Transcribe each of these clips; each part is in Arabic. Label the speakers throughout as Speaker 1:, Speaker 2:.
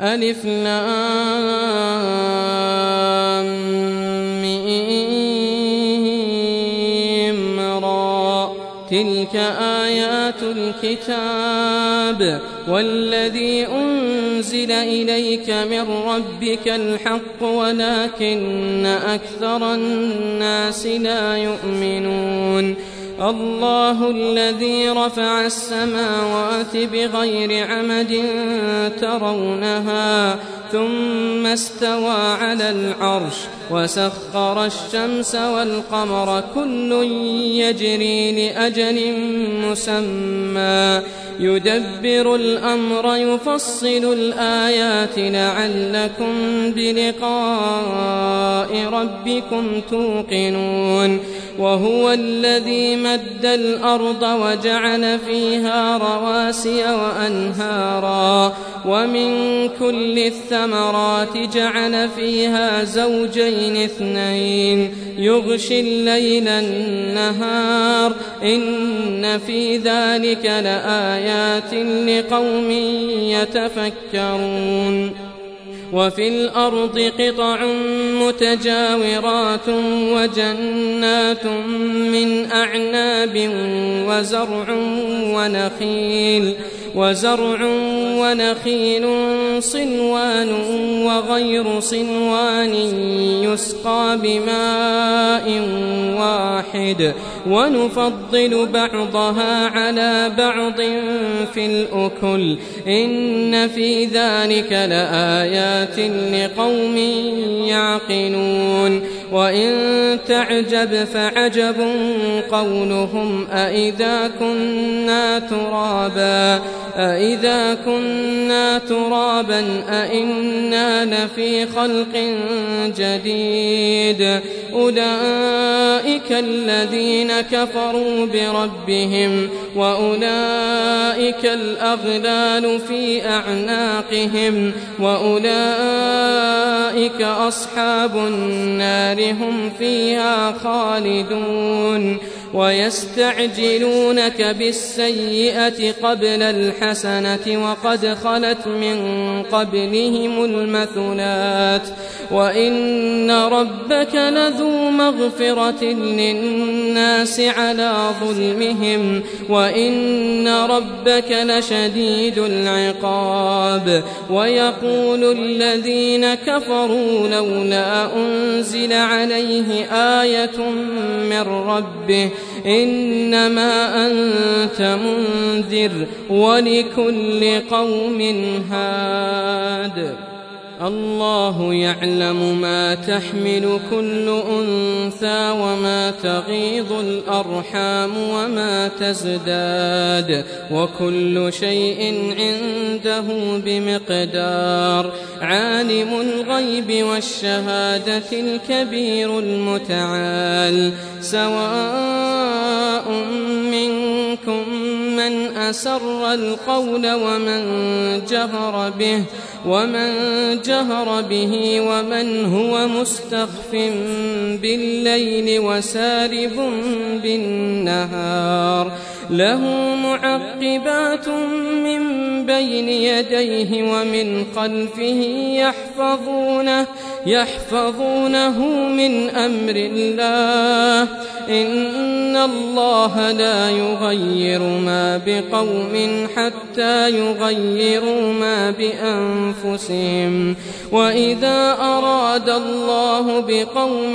Speaker 1: ألف لام ميم را تلك آيات الكتاب والذي أنزل إليك من ربك الحق ولكن أكثر الناس لا يؤمنون الله الذي رفع السماوات بغير عمد ترونها ثم استوى على العرش وسخر الشمس والقمر كل يجري لأجل مسمى يدبر الأمر يفصل الآيات لعلكم بلقاء ربكم توقنون وهو الذي مد الأرض وجعل فيها رواسي وأنهارا ومن كل الثمرات جعل فيها زوجين اثنين يغشي الليل النهار إن في ذلك لآيات لقوم يتفكرون وفي الأرض قطع متجاورات وجنات من أعناب وزرع ونخيل صنوان وغير صنوان يسقى بماء واحد ونفضل بعضها على بعض في الأكل إن في ذلك لآيات لقوم يعقلون وإن تعجب فعجب قولهم أإذا كنا ترابا أإنا لفي خلق جديد أولئك الذين كفروا بربهم وأولئك الأغلال في أعناقهم وأولئك أصحاب النار هم فيها خالدون ويستعجلونك بالسيئة قبل الحسنة وقد خلت من قبلهم المثلات وإن ربك لذو مغفرة للناس على ظلمهم وإن ربك لشديد العقاب ويقول الذين كفروا لولا أنزل عليه آية من ربه إنما أنت منذر ولكل قوم هاد الله يعلم ما تحمل كل أنثى وما تغيض الأرحام وما تزداد وكل شيء عنده بمقدار عالم الغيب والشهادة الكبير المتعال سواء منكم من أسر القول ومن جهر به ومن هو مستخف بالليل وسارب بالنهار له معقبات من بين يديه ومن خلفه يحفظونه من أمر الله إن الله لا يغير ما بقوم حتى يغيروا ما بأنفسهم وإذا أراد الله بقوم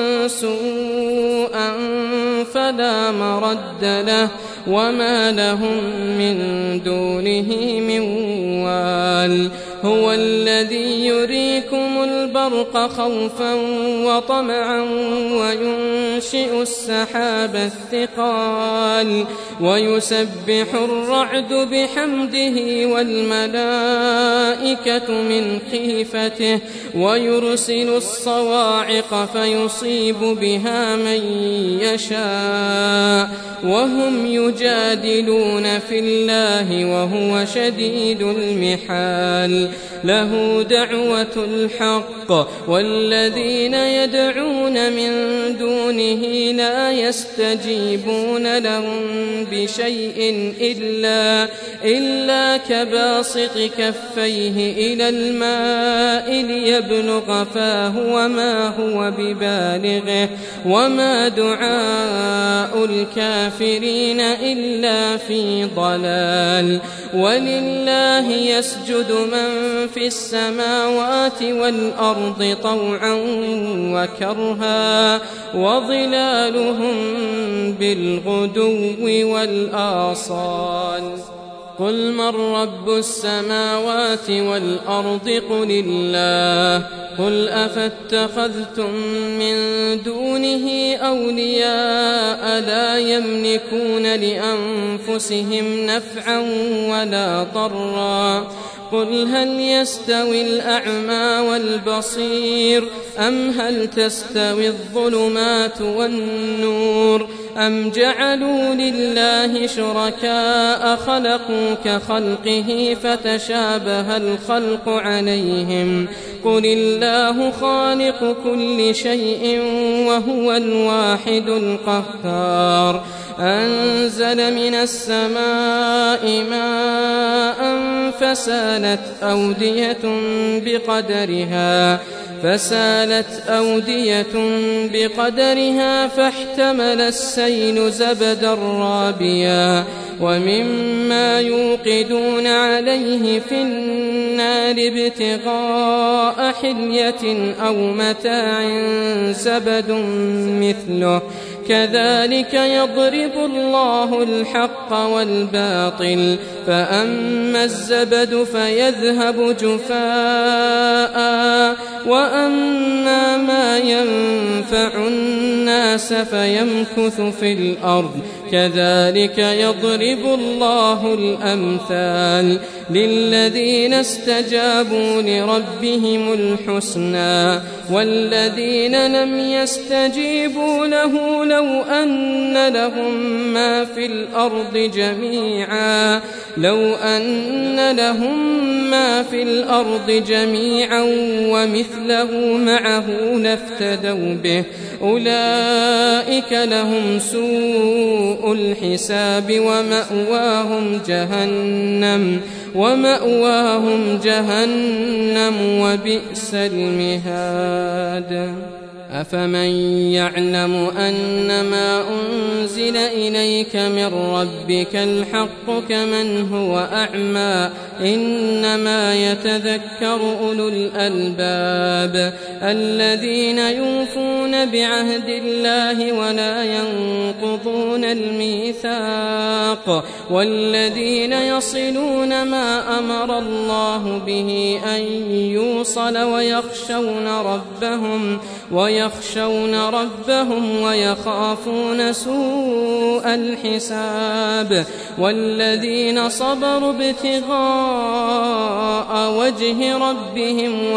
Speaker 1: سوءا فلا مرد له وما لهم من دونه من وال هو الذي يريكم البرق خوفا وطمعا وينشئ السحاب الثقال ويسبح الرعد بحمده والملائكة من خيفته ويرسل الصواعق فيصيب بها من يشاء وهم يجادلون في الله وهو شديد المحال له دعوة الحق والذين يدعون من دونه لا يستجيبون لهم بشيء إلا كباسط كفيه إلى الماء ليبلغ فاه وما هو ببالغه وما دعاء الكافرين إلا في ضلال. ولله يسجد من في السماوات والأرض طوعا وكرها وظلالهم بالغدو والآصال. قل من رب السماوات والأرض قل الله. قل أفاتخذتم من دونه أولياء لا يملكون لأنفسهم نفعا ولا ضرا. قل هل يستوي الأعمى والبصير أم هل تستوي الظلمات والنور أم جعلوا لله شركاء خلقوا كخلقه فتشابه الخلق عليهم قل الله خالق كل شيء وهو الواحد القهار. أنزل من السماء ماء فسالت أودية بقدرها فاحتمل السيل زبدا رابيا ومما يوقدون عليه في النار ابتغاء حلية أو متاع زبد مثله كذلك يضرب الله الحق والباطل فأما الزبد فيذهب جفاء وأما ما ينفع الناس فيمكث في الأرض كذلك يضرب الله الأمثال للذين استجابوا لربهم الحسنى والذين لم يستجيبوا له لو أن لهم ما في الأرض جميعا ومثله معه لافتدوا به أولئك لهم سوء الحساب ومأواهم جهنم وبئس المهاد. أفمن يعلم أنما أنزل إليك من ربك الحق كمن هو أعمى إنما يتذكر أولو الألباب الذين يوفون بعهد الله ولا ينقضون الميثاق والذين يصلون ما أمر الله به أن يوصل ويخشون ربهم ويخافون سوء الحساب والذين صبروا ابتغاء وجه ربهم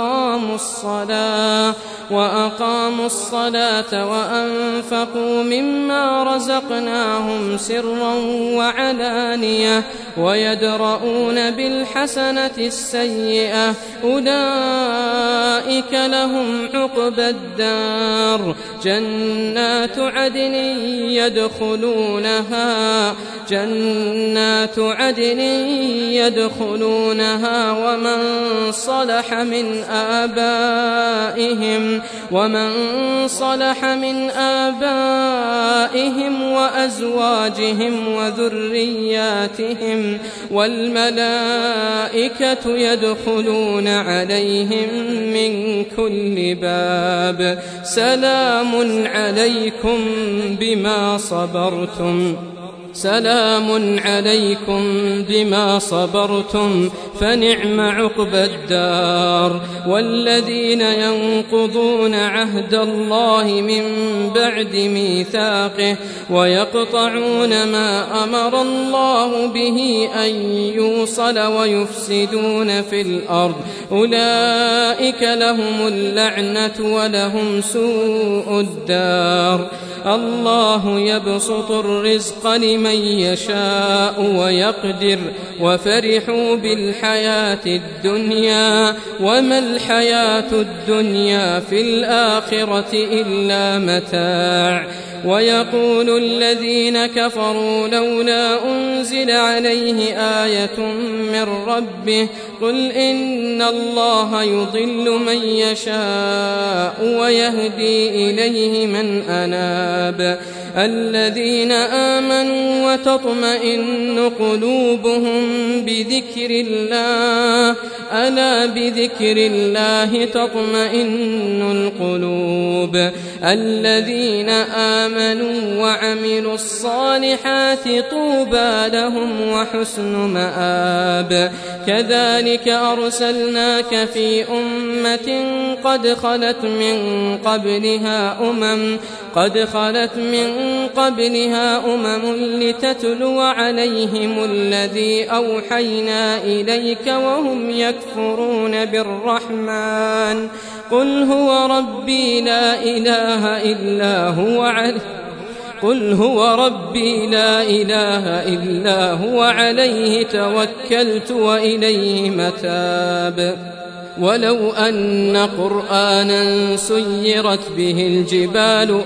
Speaker 1: وأقاموا الصلاة وأنفقوا مما رزقناهم سرا وعلانية ويدرؤون بالحسنة السيئة أولئك لهم عقبى الدار جنات عدن يدخلونها ومن صلح من آبائهم وأزواجهم وذرياتهم والملائكة يدخلون عليهم من كل باب سلام عليكم بما صبرتم فنعم عقبى الدار. والذين ينقضون عهد الله من بعد ميثاقه ويقطعون ما أمر الله به أن يوصل ويفسدون في الأرض أولئك لهم اللعنة ولهم سوء الدار. الله يبسط الرزق لمن يشاء ويقدر وفرحوا بالحياة الدنيا وما الحياة الدنيا في الآخرة إلا متاع ويقول الذين كفروا لولا أنزل عليه آية من ربه قل إن الله يضل من يشاء ويهدي إليه من أناب الذين آمنوا وتطمئن قلوبهم بذكر الله ألا بذكر الله تطمئن القلوب الذين آمنوا وعملوا الصالحات طوبى لهم وحسن مآب كذلك أرسلناك في أمة قد خلت من قبلها أمم لتتلو عليهم الذي أوحينا إليك وهم يكفرون بالرحمن قل هو ربي لا إله إلا هو عليه توكلت وإليه متاب ولو أن قرآنا سيرت به الجبال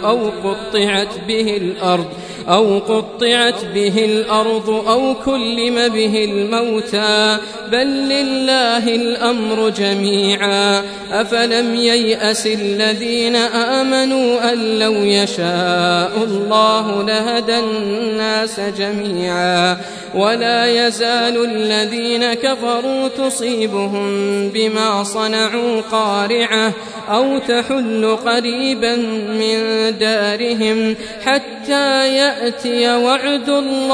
Speaker 1: أو قطعت به الأرض أو كلم به الموتى بل لله الأمر جميعا أفلم ييأس الذين آمنوا أن لو يشاء الله لهدى الناس جميعا ولا يزال الذين كفروا تصيبهم بما صنعوا قارعة أو تحل قريبا من دارهم حتى يأتي وعد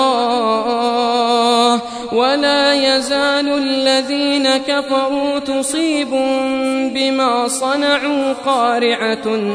Speaker 1: الله ولا يزال الذين كفروا تصيبهم بما صنعوا قارعة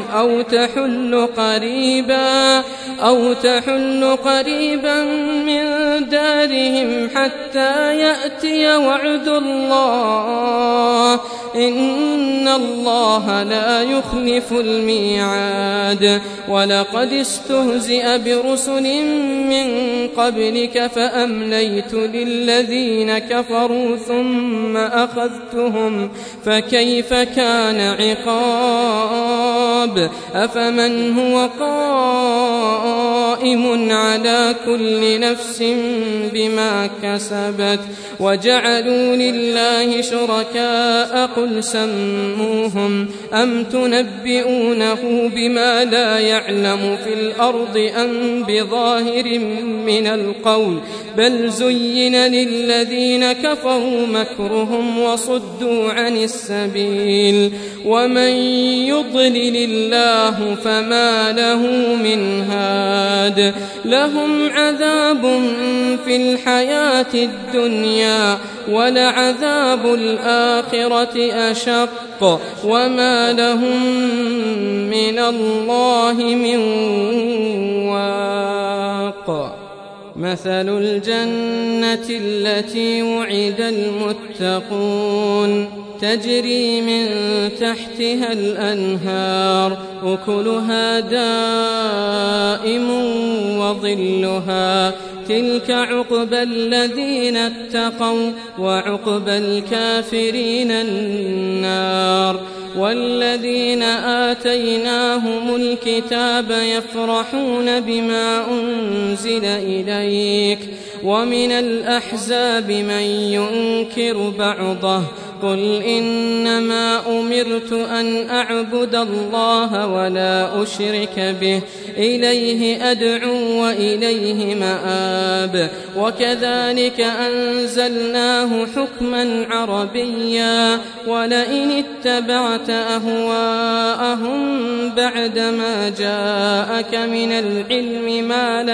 Speaker 1: أو تحل قريبا من دارهم حتى يأتي وعد الله إن الله لا يخلف الميعاد ولقد استهزئ برسل من قبلك فأمليت للذين كفروا ثم أخذتهم فكيف كان عقاب أفمن هو قائم على كل نفس بما كسبت وجعلوا لله شركاء قل سموهم أم تنبئونه بما لا يعلم في الأرض أم بظاهر من القول بل زين للذين كفروا مكرهم وصدوا عن السبيل ومن يضلل الله فما له من هاد لهم عذاب في الحياة الدنيا ولعذاب الآخرة أشق وما لهم من الله من واق مثل الجنة التي وعد المتقون تجري من تحتها الأنهار أكلها دائم وظلها تلك عقبى الذين اتقوا وعقبى الكافرين النار والذين آتيناهم الكتاب يفرحون بما أنزل إليك ومن الأحزاب من ينكر بعضه قل إنما أمرت أن أعبد الله ولا أشرك به إليه أدعو وإليه مآب وكذلك أنزلناه حكما عربيا ولئن اتبعت أهواءهم بعدما جاءك من العلم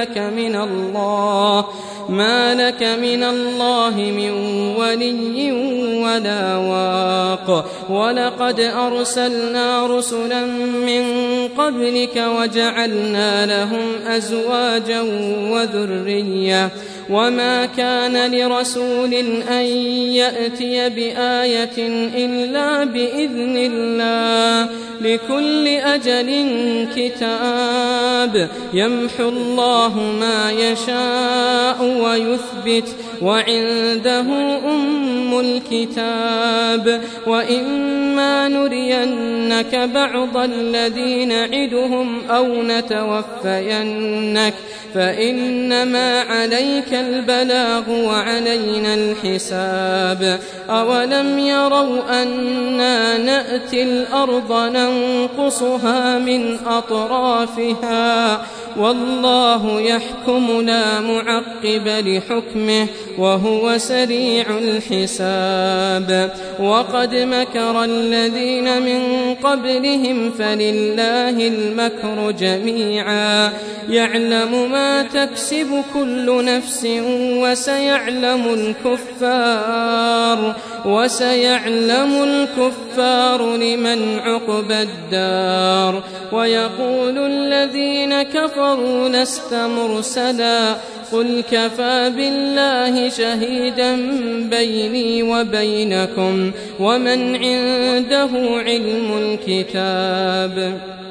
Speaker 1: ما لك من الله من ولي ولا واق ولقد أرسلنا رسلا من قبلك وجعلنا لهم أزواجا وذرية وما كان لرسول أن يأتي بآية إلا بإذن الله لكل أجل كتاب يمحو الله ما يشاء ويثبت وعنده أم الكتاب وإما نرينك بعض الذي نعدهم أو نتوفينك فإنما عليك البلاغ وعلينا الحساب أولم يروا أنا نأتي الأرض ننقصها من أطرافها والله يحكم لا معقب لحكمه وهو سريع الحساب وقد مكر الذين من قبلهم فلله المكر جميعا يعلم ما تكسب كل نفس وسيعلم الكفار لمن عقبى الدار ويقول الذين كفروا لست مرسلا قل كفى بالله شهيدا بيني وبينكم ومن عنده علم الكتاب